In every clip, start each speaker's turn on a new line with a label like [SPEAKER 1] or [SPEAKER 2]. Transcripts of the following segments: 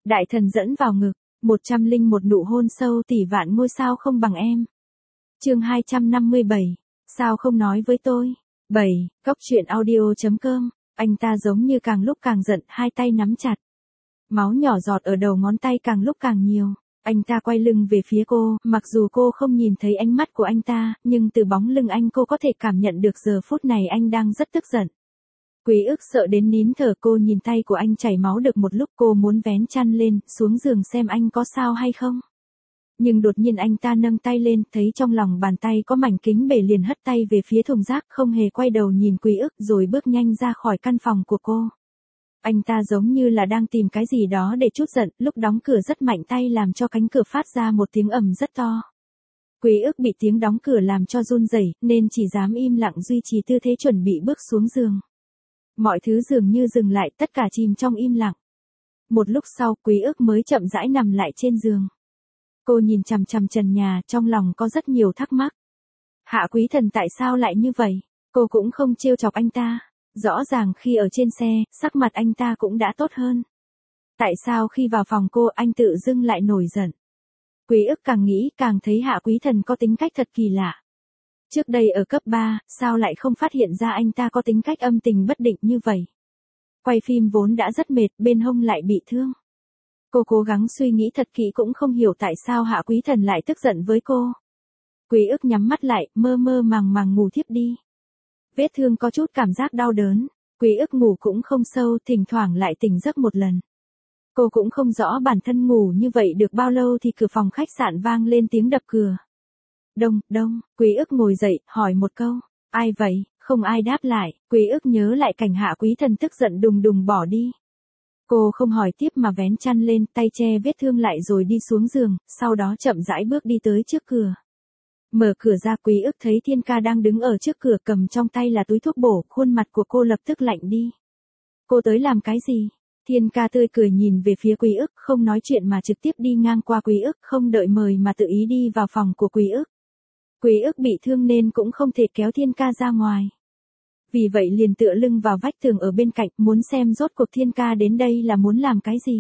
[SPEAKER 1] Đại thần dẫn vào ngực, 101 nụ hôn sâu tỷ vạn ngôi sao không bằng em. Chương 257, sao không nói với tôi? 7, Cóc truyện audio.com, anh ta giống như càng lúc càng giận, hai tay nắm chặt. Máu nhỏ giọt ở đầu ngón tay càng lúc càng nhiều. Anh ta quay lưng về phía cô, mặc dù cô không nhìn thấy ánh mắt của anh ta, nhưng từ bóng lưng anh cô có thể cảm nhận được giờ phút này anh đang rất tức giận. Quý ức sợ đến nín thở, cô nhìn tay của anh chảy máu được một lúc, cô muốn vén chăn lên, xuống giường xem anh có sao hay không. Nhưng đột nhiên anh ta nâng tay lên, thấy trong lòng bàn tay có mảnh kính bể liền hất tay về phía thùng rác, không hề quay đầu nhìn Quý ức rồi bước nhanh ra khỏi căn phòng của cô. Anh ta giống như là đang tìm cái gì đó để trút giận, lúc đóng cửa rất mạnh tay làm cho cánh cửa phát ra một tiếng ầm rất to. Quý ức bị tiếng đóng cửa làm cho run rẩy, nên chỉ dám im lặng duy trì tư thế chuẩn bị bước xuống giường. Mọi thứ dường như dừng lại, tất cả chìm trong im lặng. Một lúc sau, Quý ức mới chậm rãi nằm lại trên giường. Cô nhìn chằm chằm trần nhà, trong lòng có rất nhiều thắc mắc. Hạ Quý Thần tại sao lại như vậy? Cô cũng không trêu chọc anh ta. Rõ ràng khi ở trên xe, sắc mặt anh ta cũng đã tốt hơn. Tại sao khi vào phòng cô anh tự dưng lại nổi giận? Quý ức càng nghĩ càng thấy Hạ Quý Thần có tính cách thật kỳ lạ. Trước đây ở cấp 3, sao lại không phát hiện ra anh ta có tính cách âm tình bất định như vậy? Quay phim vốn đã rất mệt, bên hông lại bị thương. Cô cố gắng suy nghĩ thật kỹ cũng không hiểu tại sao Hạ Quý Thần lại tức giận với cô. Quý ức nhắm mắt lại, mơ mơ màng màng ngủ thiếp đi. Vết thương có chút cảm giác đau đớn, Quý ức ngủ cũng không sâu, thỉnh thoảng lại tỉnh giấc một lần. Cô cũng không rõ bản thân ngủ như vậy được bao lâu thì cửa phòng khách sạn vang lên tiếng đập cửa. Đông, đông, Quý ức ngồi dậy, hỏi một câu, ai vậy? Không ai đáp lại, Quý ức nhớ lại cảnh Hạ Quý Thần tức giận đùng đùng bỏ đi. Cô không hỏi tiếp mà vén chăn lên, tay che vết thương lại rồi đi xuống giường, sau đó chậm rãi bước đi tới trước cửa. Mở cửa ra, Quý ức thấy Thiên Ca đang đứng ở trước cửa cầm trong tay là túi thuốc bổ, khuôn mặt của cô lập tức lạnh đi. Cô tới làm cái gì? Thiên Ca tươi cười nhìn về phía Quý ức, không nói chuyện mà trực tiếp đi ngang qua Quý ức, không đợi mời mà tự ý đi vào phòng của Quý ức. Quý ức bị thương nên cũng không thể kéo Thiên Ca ra ngoài. Vì vậy liền tựa lưng vào vách tường ở bên cạnh, muốn xem rốt cuộc Thiên Ca đến đây là muốn làm cái gì.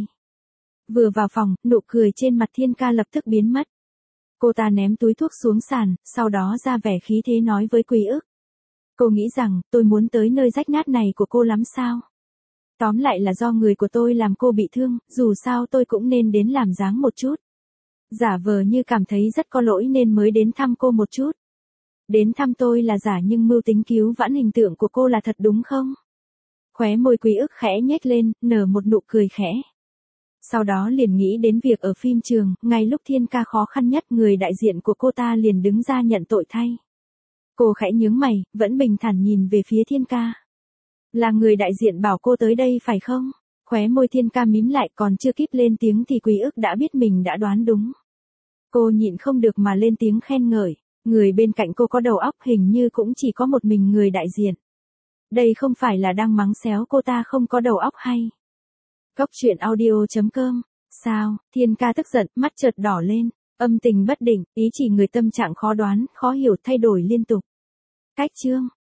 [SPEAKER 1] Vừa vào phòng, nụ cười trên mặt Thiên Ca lập tức biến mất. Cô ta ném túi thuốc xuống sàn, sau đó ra vẻ khí thế nói với Quý ức. Cô nghĩ rằng, tôi muốn tới nơi rách nát này của cô lắm sao? Tóm lại là do người của tôi làm cô bị thương, dù sao tôi cũng nên đến làm dáng một chút. Giả vờ như cảm thấy rất có lỗi nên mới đến thăm cô một chút. Đến thăm tôi là giả nhưng mưu tính cứu vãn hình tượng của cô là thật đúng không? Khóe môi Quý ức khẽ nhếch lên, nở một nụ cười khẽ. Sau đó liền nghĩ đến việc ở phim trường, ngay lúc Thiên Ca khó khăn nhất người đại diện của cô ta liền đứng ra nhận tội thay. Cô khẽ nhướng mày, vẫn bình thản nhìn về phía Thiên Ca. Là người đại diện bảo cô tới đây phải không? Khóe môi Thiên Ca mím lại, còn chưa kịp lên tiếng thì Quý ức đã biết mình đã đoán đúng. Cô nhịn không được mà lên tiếng khen ngợi. Người bên cạnh cô có đầu óc, hình như cũng chỉ có một mình người đại diện. Đây không phải là đang mắng xéo cô ta không có đầu óc hay? Cóc truyện audio.com, sao? Thiên Ca tức giận, mắt chợt đỏ lên, âm tình bất định, ý chỉ người tâm trạng khó đoán, khó hiểu, thay đổi liên tục. Cách chương